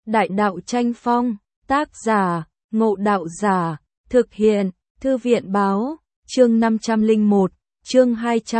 Đại đạo tranh phong, tác giả, Ngộ Đạo Giả, thực hiện, Thư viện báo, chương 501, chương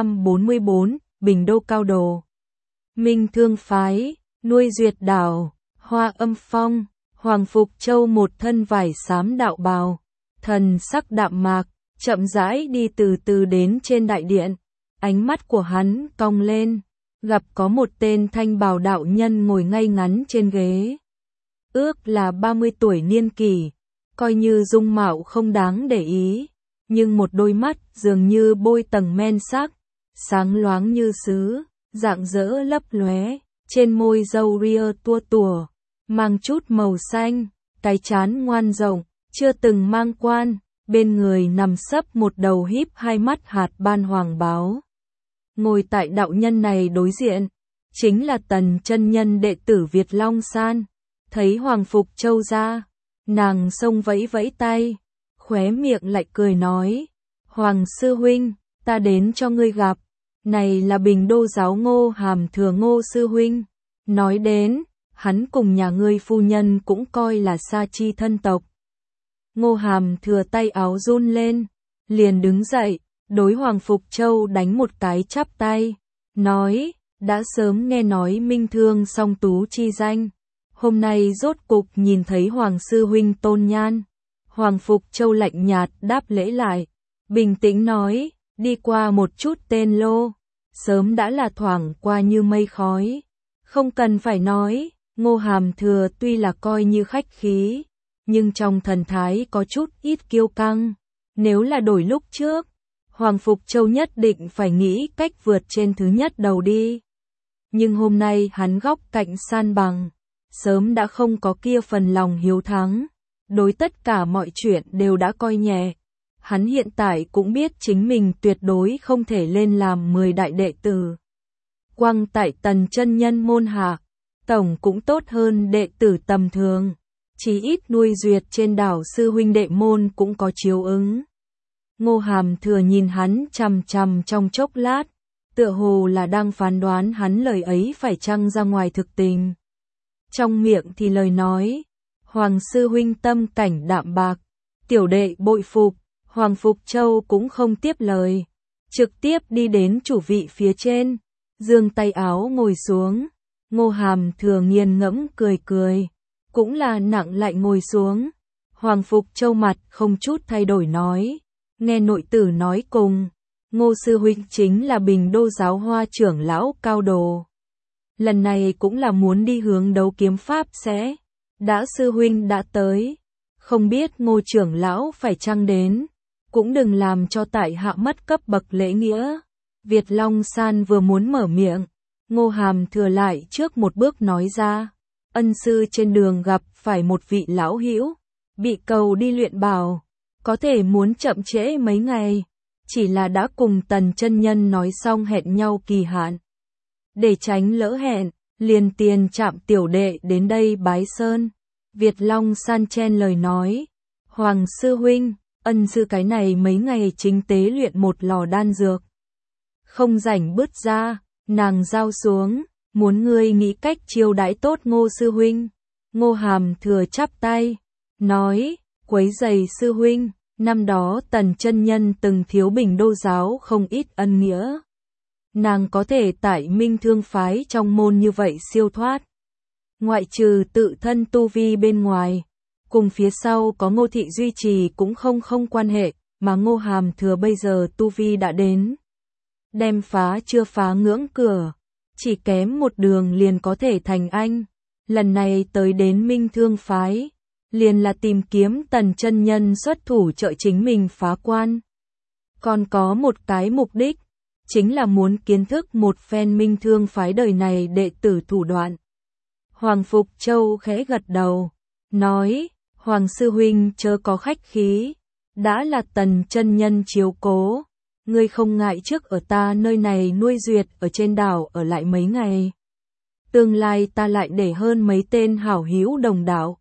244, Bình Đô Cao Đồ. Minh Thương Phái, nuôi Duyệt Đảo, Hoa Âm Phong, Hoàng Phục Châu một thân vải xám đạo bào, thần sắc đạm mạc, chậm rãi đi từ từ đến trên đại điện. Ánh mắt của hắn cong lên, gặp có một tên thanh bào đạo nhân ngồi ngay ngắn trên ghế. Ước là 30 tuổi niên kỷ, coi như dung mạo không đáng để ý, nhưng một đôi mắt dường như bôi tầng men sắc, sáng loáng như sứ, rạng rỡ lấp lóe, trên môi râu ria tua tủa, mang chút màu xanh, cái trán ngoan rộng, chưa từng mang quan, bên người nằm sấp một đầu híp hai mắt hạt ban hoàng báo. Ngồi tại đạo nhân này đối diện, chính là Tần chân nhân đệ tử Việt Long San. Thấy Hoàng Phục Châu ra, nàng xông vẫy vẫy tay, khóe miệng lại cười nói, Hoàng sư huynh, ta đến cho ngươi gặp, này là Bình Đô giáo Ngô Hàm Thừa Ngô sư huynh. Nói đến, hắn cùng nhà ngươi phu nhân cũng coi là sa chi thân tộc. Ngô Hàm Thừa tay áo run lên, liền đứng dậy, đối Hoàng Phục Châu đánh một cái chắp tay, nói, đã sớm nghe nói minh thương song tú chi danh. Hôm nay rốt cục nhìn thấy Hoàng sư huynh tôn nhan. Hoàng Phục Châu lạnh nhạt đáp lễ lại, bình tĩnh nói, đi qua một chút tên lô, sớm đã là thoảng qua như mây khói. Không cần phải nói, Ngô Hàm Thừa tuy là coi như khách khí, nhưng trong thần thái có chút ít kiêu căng. Nếu là đổi lúc trước, Hoàng Phục Châu nhất định phải nghĩ cách vượt trên thứ nhất đầu đi. Nhưng hôm nay hắn góc cạnh san bằng, sớm đã không có kia phần lòng hiếu thắng, đối tất cả mọi chuyện đều đã coi nhẹ. Hắn hiện tại cũng biết chính mình tuyệt đối không thể lên làm 10 đại đệ tử. Quang tại Tần chân nhân môn hạ, tổng cũng tốt hơn đệ tử tầm thường, chỉ ít nuôi duyệt trên đảo sư huynh đệ môn cũng có chiếu ứng. Ngô Hàm Thừa nhìn hắn chằm chằm trong chốc lát, tựa hồ là đang phán đoán hắn lời ấy phải chăng ra ngoài thực tình. Trong miệng thì lời nói, Hoàng sư huynh tâm cảnh đạm bạc, tiểu đệ bội phục. Hoàng Phục Châu cũng không tiếp lời, trực tiếp đi đến chủ vị phía trên, giương tay áo ngồi xuống. Ngô Hàm Thừa nghiền ngẫm cười cười, cũng là nặng lại ngồi xuống. Hoàng Phục Châu mặt không chút thay đổi nói, nghe nội tử nói cùng, Ngô sư huynh chính là Bình Đô giáo Hoa trưởng lão Cao Đồ. Lần này cũng là muốn đi hướng đấu kiếm pháp sẽ. Đã sư huynh đã tới, không biết Ngô trưởng lão phải chăng đến, cũng đừng làm cho tại hạ mất cấp bậc lễ nghĩa. Việt Long San vừa muốn mở miệng, Ngô Hàm Thừa lại trước một bước nói ra, ân sư trên đường gặp phải một vị lão hữu, bị cầu đi luyện bảo, có thể muốn chậm trễ mấy ngày, chỉ là đã cùng Tần chân nhân nói xong hẹn nhau kỳ hạn. Để tránh lỡ hẹn, liền tiền trạm tiểu đệ đến đây bái sơn. Việt Long San chen lời nói, Hoàng sư huynh, ân sư cái này mấy ngày chính tế luyện một lò đan dược. Không rảnh bứt ra, nàng giao xuống, muốn ngươi nghĩ cách chiêu đãi tốt Ngô sư huynh. Ngô Hàm Thừa chắp tay, nói, quấy giày sư huynh, năm đó Tần chân nhân từng thiếu Bình Đô giáo không ít ân nghĩa. Nàng có thể tại Minh Thương Phái trong môn như vậy siêu thoát. Ngoại trừ tự thân tu vi bên ngoài, cùng phía sau có Ngô thị duy trì cũng không quan hệ, mà Ngô Hàm Thừa bây giờ tu vi đã đến. Đem phá chưa phá ngưỡng cửa, chỉ kém một đường liền có thể thành anh. Lần này tới đến Minh Thương Phái, liền là tìm kiếm Tần chân nhân xuất thủ trợ chính mình phá quan. Còn có một cái mục đích, chính là muốn kiến thức một phen Minh Thương Phái đời này đệ tử thủ đoạn. Hoàng Phục Châu khẽ gật đầu, nói, Hoàng sư huynh chớ có khách khí, đã là Tần chân nhân chiếu cố, ngươi không ngại trước ở ta nơi này nuôi duyệt ở trên đảo ở lại mấy ngày. Tương lai ta lại để hơn mấy tên hảo hữu đồng đạo.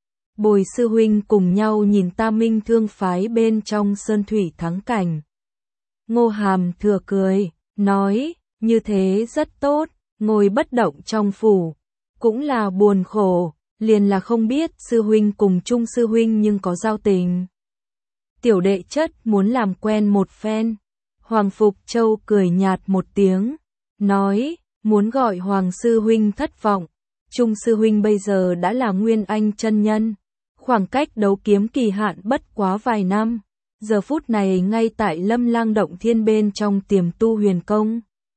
Bồi sư huynh cùng nhau nhìn ta Minh Thương Phái bên trong sơn thủy thắng cảnh. Ngô Hàm Thừa cười, nói, như thế rất tốt, ngồi bất động trong phủ, cũng là buồn khổ, liền là không biết sư huynh cùng Trung sư huynh nhưng có giao tình. Tiểu đệ chất muốn làm quen một phen. Hoàng Phục Châu cười nhạt một tiếng, nói, muốn gọi Hoàng sư huynh thất vọng. Trung sư huynh bây giờ đã là Nguyên Anh chân nhân, khoảng cách đấu kiếm kỳ hạn bất quá vài năm, giờ phút này ngay tại Lâm Lang động thiên bên trong tiềm tu huyền công.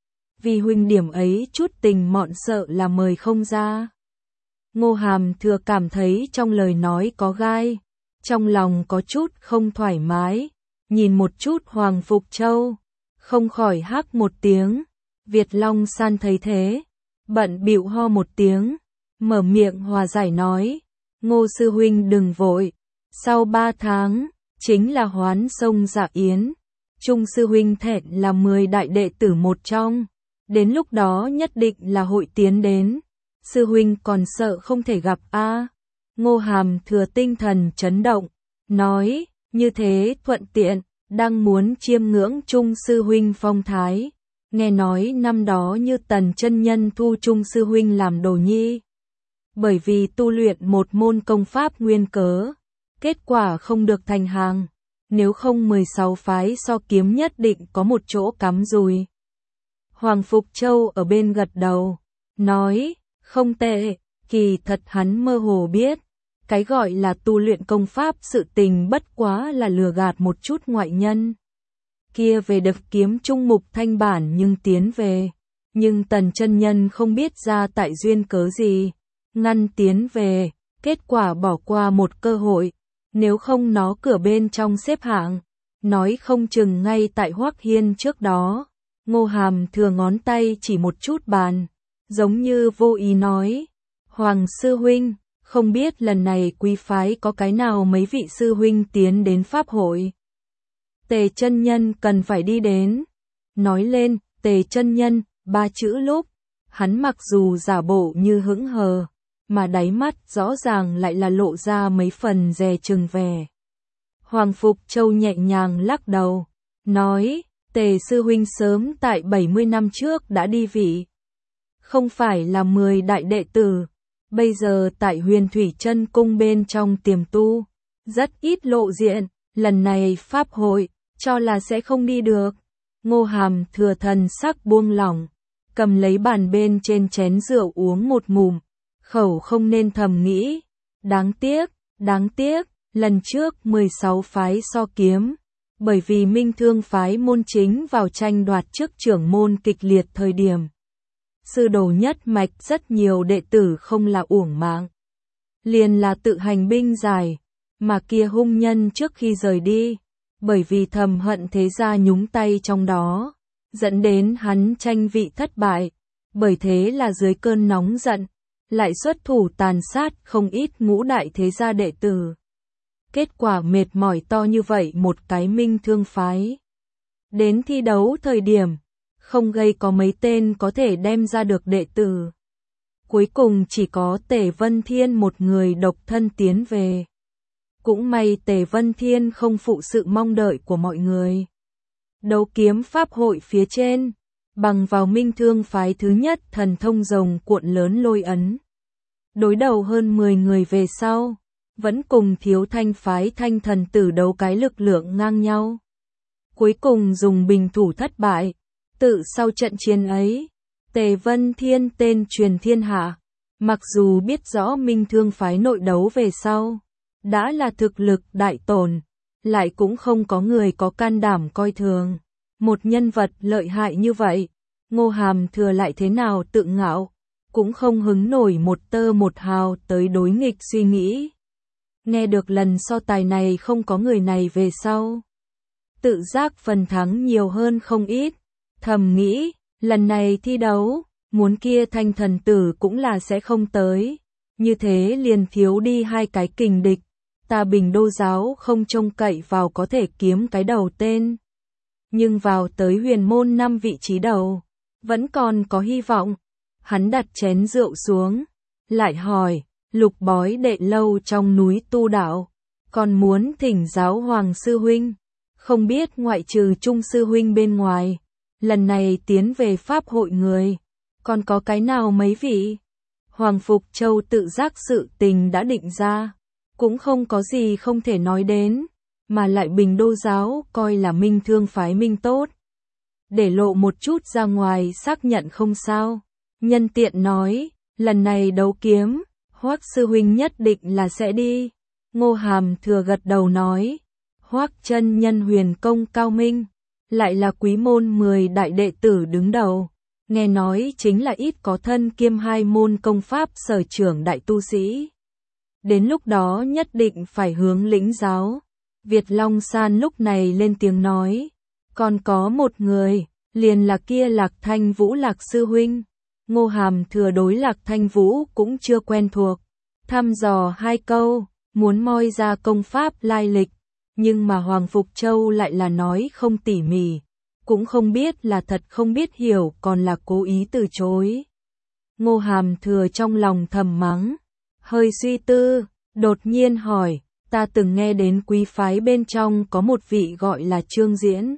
Vì huynh điểm ấy chút tình mọn sợ là mời không ra. Ngô Hàm Thừa cảm thấy trong lời nói có gai, trong lòng có chút không thoải mái, nhìn một chút Hoàng Phục Châu, không khỏi hắc một tiếng. Việt Long San thấy thế, bận bịu ho một tiếng, mở miệng hòa giải nói, Ngô sư huynh đừng vội, sau 3 tháng, chính là hoán sông dạ yến, Trung sư huynh thẹn là 10 đại đệ tử một trong, đến lúc đó nhất định là hội tiến đến, sư huynh còn sợ không thể gặp a. Ngô Hàm Thừa tinh thần chấn động, nói, như thế thuận tiện, đang muốn chiêm ngưỡng Trung sư huynh phong thái. Nghe nói năm đó như Tần chân nhân thu Trung sư huynh làm đồ nhi. Bởi vì tu luyện một môn công pháp nguyên cớ, kết quả không được thành hàng, nếu không 16 phái so kiếm nhất định có một chỗ cắm rùi. Hoàng Phục Châu ở bên gật đầu, nói, không tệ, kỳ thật hắn mơ hồ biết, cái gọi là tu luyện công pháp sự tình bất quá là lừa gạt một chút ngoại nhân. Kia về được kiếm trung mục thanh bản nhưng tiến về, nhưng Tần chân nhân không biết ra tại duyên cớ gì, ngăn tiến về, kết quả bỏ qua một cơ hội, nếu không nó cửa bên trong xếp hạng, nói không chừng ngay tại Hoắc Hiên trước đó. Ngô Hàm Thừa ngón tay chỉ một chút bàn, giống như vô ý nói, Hoàng sư huynh, không biết lần này quý phái có cái nào mấy vị sư huynh tiến đến pháp hội. Tề chân nhân cần phải đi đến. Nói lên, Tề chân nhân, 3 chữ lúc, hắn mặc dù giả bộ như hững hờ, mà đáy mắt rõ ràng lại là lộ ra mấy phần dè chừng vẻ. Hoàng Phục Châu nhẹ nhàng lắc đầu, nói, Tề sư huynh sớm tại 70 năm trước đã đi vị. Không phải là 10 đại đệ tử, bây giờ tại Huyền Thủy Chân Cung bên trong tiềm tu, rất ít lộ diện, lần này pháp hội, cho là sẽ không đi được. Ngô Hàm Thừa thần sắc buông lỏng, cầm lấy bàn bên trên chén rượu uống một ngụm, khẩu không nên thầm nghĩ, đáng tiếc, lần trước 16 phái so kiếm, bởi vì Minh Thương phái môn chính vào tranh đoạt trước trưởng môn kịch liệt thời điểm. Sư đồ nhất mạch rất nhiều đệ tử không là uổng mạng, liền là tự hành binh giải, mà kia hung nhân trước khi rời đi, bởi vì thầm hận thế gia nhúng tay trong đó, dẫn đến hắn tranh vị thất bại, bởi thế là dưới cơn nóng giận, lại xuất thủ tàn sát không ít ngũ đại thế gia đệ tử. Kết quả mệt mỏi to như vậy một cái Minh Thương phái. Đến thi đấu thời điểm, không gây có mấy tên có thể đem ra được đệ tử. Cuối cùng chỉ có Tề Vân Thiên một người độc thân tiến về. Cũng may Tề Vân Thiên không phụ sự mong đợi của mọi người. Đấu kiếm pháp hội phía trên, bằng vào Minh Thương phái thứ nhất thần thông rồng cuộn lớn lôi ấn. Đối đầu hơn 10 người về sau, vẫn cùng Thiếu Thanh phái Thanh thần tử đấu cái lực lượng ngang nhau. Cuối cùng dùng bình thủ thất bại, tự sau trận chiến ấy, Tề Vân Thiên tên truyền thiên hạ, mặc dù biết rõ Minh Thương phái nội đấu về sau, đã là thực lực đại tổn, lại cũng không có người có can đảm coi thường. Một nhân vật lợi hại như vậy, Ngô Hàm Thừa lại thế nào tự ngạo, cũng không hứng nổi một tơ một hào tới đối nghịch suy nghĩ. Nghe được lần so tài này không có người này về sau, tự giác phần thắng nhiều hơn không ít, thầm nghĩ, lần này thi đấu, muốn kia Thanh thần tử cũng là sẽ không tới, như thế liền thiếu đi 2 cái kình địch, ta Bình Đô giáo không trông cậy vào có thể kiếm cái đầu tên. Nhưng vào tới huyền môn 5 vị trí đầu, vẫn còn có hy vọng. Hắn đặt chén rượu xuống, lại hỏi, Lục bói đệ lâu trong núi tu đạo, còn muốn thỉnh giáo Hoàng sư huynh, không biết ngoại trừ Trung sư huynh bên ngoài, lần này tiến về pháp hội người, còn có cái nào mấy vị? Hoàng Phục Châu tự giác sự tình đã định ra, cũng không có gì không thể nói đến, mà lại Bình Đô giáo coi là Minh Thương phái minh tốt. Để lộ một chút ra ngoài xác nhận không sao. Nhân tiện nói, lần này đấu kiếm, Hoắc sư huynh nhất định là sẽ đi. Ngô Hàm Thừa gật đầu nói, Hoắc chân nhân huyền công cao minh, lại là quý môn 10 đại đệ tử đứng đầu. Nghe nói chính là ít có thân kiêm 2 môn công pháp sở trưởng đại tu sĩ. Đến lúc đó nhất định phải hướng lĩnh giáo. Việt Long San lúc này lên tiếng nói, còn có một người, liền là kia Lạc Thanh Vũ Lạc sư huynh. Ngô Hàm Thừa đối Lạc Thanh Vũ cũng chưa quen thuộc, thăm dò 2 câu, muốn moi ra công pháp lai lịch, nhưng mà Hoàng Phục Châu lại là nói không tỉ mỉ, cũng không biết là thật không biết hiểu còn là cố ý từ chối. Ngô Hàm Thừa trong lòng thầm mắng, hơi suy tư, đột nhiên hỏi, ta từng nghe đến quý phái bên trong có một vị gọi là Trương Diễn,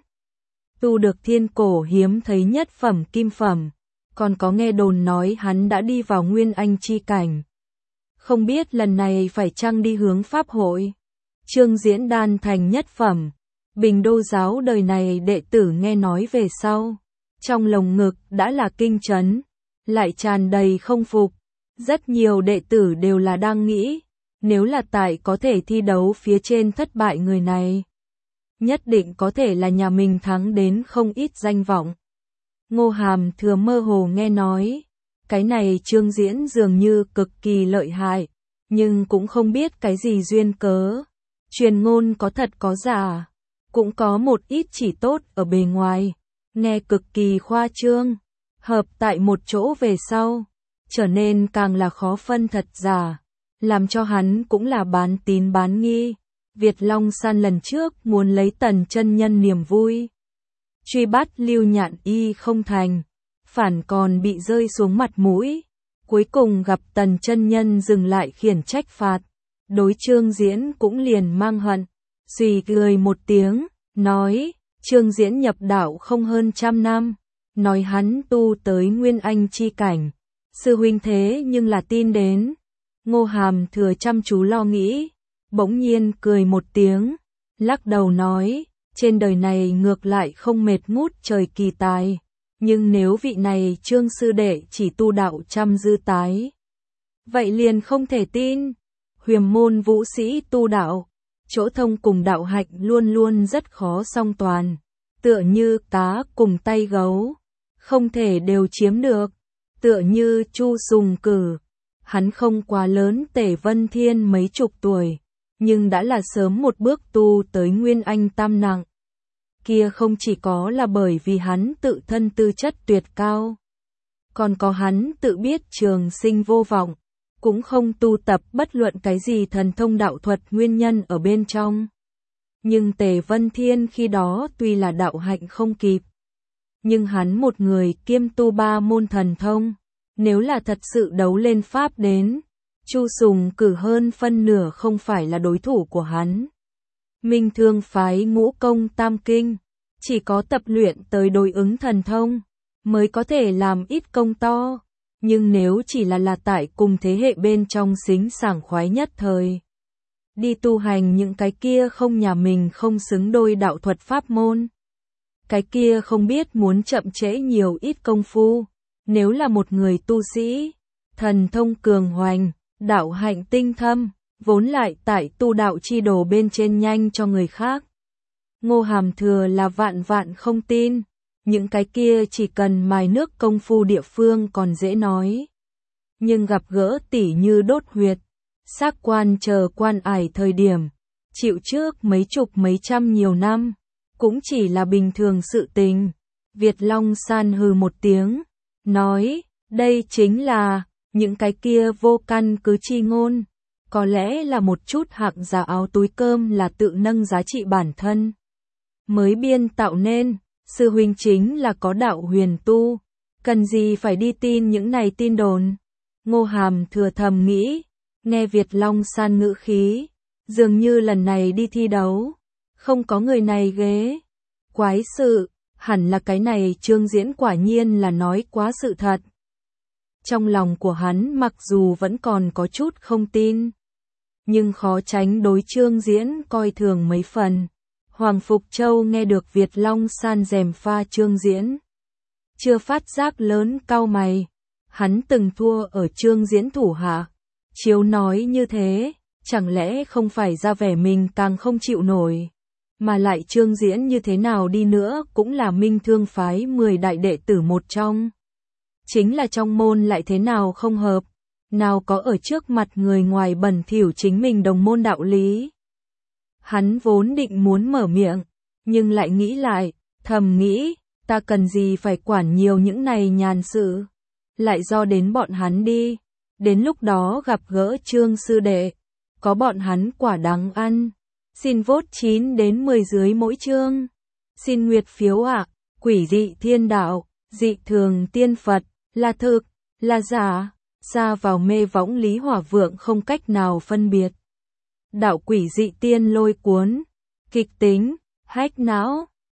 tu được thiên cổ hiếm thấy nhất phẩm kim phẩm, còn có nghe đồn nói hắn đã đi vào Nguyên Anh chi cảnh. Không biết lần này phải chăng đi hướng pháp hội. Trương Diễn đan thành nhất phẩm, Bình Đô giáo đời này đệ tử nghe nói về sau, trong lồng ngực đã là kinh chấn, lại tràn đầy không phục. Rất nhiều đệ tử đều là đang nghĩ, nếu là tại có thể thi đấu phía trên thất bại người này, nhất định có thể là nhà mình thắng đến không ít danh vọng. Ngô Hàm Thừa mơ hồ nghe nói, cái này Trương Diễn dường như cực kỳ lợi hại, nhưng cũng không biết cái gì duyên cớ. Truyền ngôn có thật có giả, cũng có một ít chỉ tốt ở bề ngoài, nghe cực kỳ khoa trương, hợp tại một chỗ về sau, trở nên càng là khó phân thật giả, làm cho hắn cũng là bán tín bán nghi. Việt Long San lần trước muốn lấy Tần chân nhân niềm vui, truy bắt Lưu Nhạn Y không thành, phản còn bị rơi xuống mặt mũi, cuối cùng gặp Tần chân nhân dừng lại khiển trách phạt, đối Trương Diễn cũng liền mang hận, suy cười một tiếng, nói, Trương Diễn nhập đạo không hơn 100 năm, nói hắn tu tới Nguyên Anh chi cảnh, sư huynh thế nhưng là tin đến. Ngô Hàm Thừa chăm chú lo nghĩ, bỗng nhiên cười một tiếng, lắc đầu nói, trên đời này ngược lại không mệt ngút trời kỳ tài, nhưng nếu vị này Trương sư đệ chỉ tu đạo trăm dư tái, vậy liền không thể tin. Huyền môn vũ sĩ tu đạo, chỗ thông cùng đạo hạnh luôn luôn rất khó song toàn, tựa như cá cùng tay gấu, không thể đều chiếm được, tựa như Chu Sùng Cử, hắn không quá lớn Tề Vân Thiên mấy chục tuổi, nhưng đã là sớm một bước tu tới Nguyên Anh tam nặng. Kia không chỉ có là bởi vì hắn tự thân tư chất tuyệt cao, còn có hắn tự biết trường sinh vô vọng, cũng không tu tập bất luận cái gì thần thông đạo thuật nguyên nhân ở bên trong. Nhưng Tề Vân Thiên khi đó tuy là đạo hạnh không kịp, nhưng hắn một người kiêm tu 3 môn thần thông, nếu là thật sự đấu lên pháp đến, Chu Sùng Cử hơn phân nửa không phải là đối thủ của hắn. Minh Thương phái ngũ công tam kinh, chỉ có tập luyện tới đối ứng thần thông, mới có thể làm ít công to. Nhưng nếu chỉ là tại cùng thế hệ bên trong xính sảng khoái nhất thời, đi tu hành những cái kia không nhà mình không xứng đôi đạo thuật pháp môn, cái kia không biết muốn chậm trễ nhiều ít công phu. Nếu là một người tu sĩ, thần thông cường hoành, đạo hạnh tinh thâm, vốn lại tại tu đạo chi đồ bên trên nhanh cho người khác, Ngô Hàm Thừa là vạn vạn không tin. Những cái kia chỉ cần mài nước công phu địa phương còn dễ nói, nhưng gặp gỡ tỉ như đốt huyệt, xác quan chờ quan ải thời điểm, chịu trước mấy chục mấy trăm nhiều năm, cũng chỉ là bình thường sự tình. Việt Long San hừ một tiếng, nói, đây chính là những cái kia vô căn cứ chi ngôn, có lẽ là một chút hạng giá áo túi cơm là tự nâng giá trị bản thân mới biên tạo nên. Sư huynh chính là có đạo huyền tu, cần gì phải đi tin những này tin đồn. Ngô Hàm Thừa thầm nghĩ, nghe Việt Long San ngữ khí, dường như lần này đi thi đấu, không có người này ghế. Quái sự, hẳn là cái này Trương Diễn quả nhiên là nói quá sự thật. Trong lòng của hắn mặc dù vẫn còn có chút không tin, nhưng khó tránh đối Trương Diễn coi thường mấy phần. Hoàng Phục Châu nghe được Việt Long san rèm pha Trương Diễn, chưa phát giác lớn cau mày. Hắn từng thua ở Trương Diễn thủ hạ, chiếu nói như thế, chẳng lẽ không phải ra vẻ mình càng không chịu nổi. Mà lại Trương Diễn như thế nào đi nữa cũng là Minh Thương phái 10 đại đệ tử một trong. Chính là trong môn lại thế nào không hợp, nào có ở trước mặt người ngoài bẩn thỉu chính mình đồng môn đạo lý. Hắn vốn định muốn mở miệng, nhưng lại nghĩ lại, thầm nghĩ, ta cần gì phải quản nhiều những này nhàn sự, lại do đến bọn hắn đi, đến lúc đó gặp gỡ Trương sư đệ, có bọn hắn quả đáng ăn. Xin vote 9 đến 10 dưới mỗi chương. Xin nguyệt phiếu ạ. Quỷ dị thiên đạo, dị thường tiên Phật, là thực, là giả, xa vào mê võng Lý Hỏa Vượng không cách nào phân biệt. Đạo quỷ dị tiên lôi cuốn, kịch tính, hách não.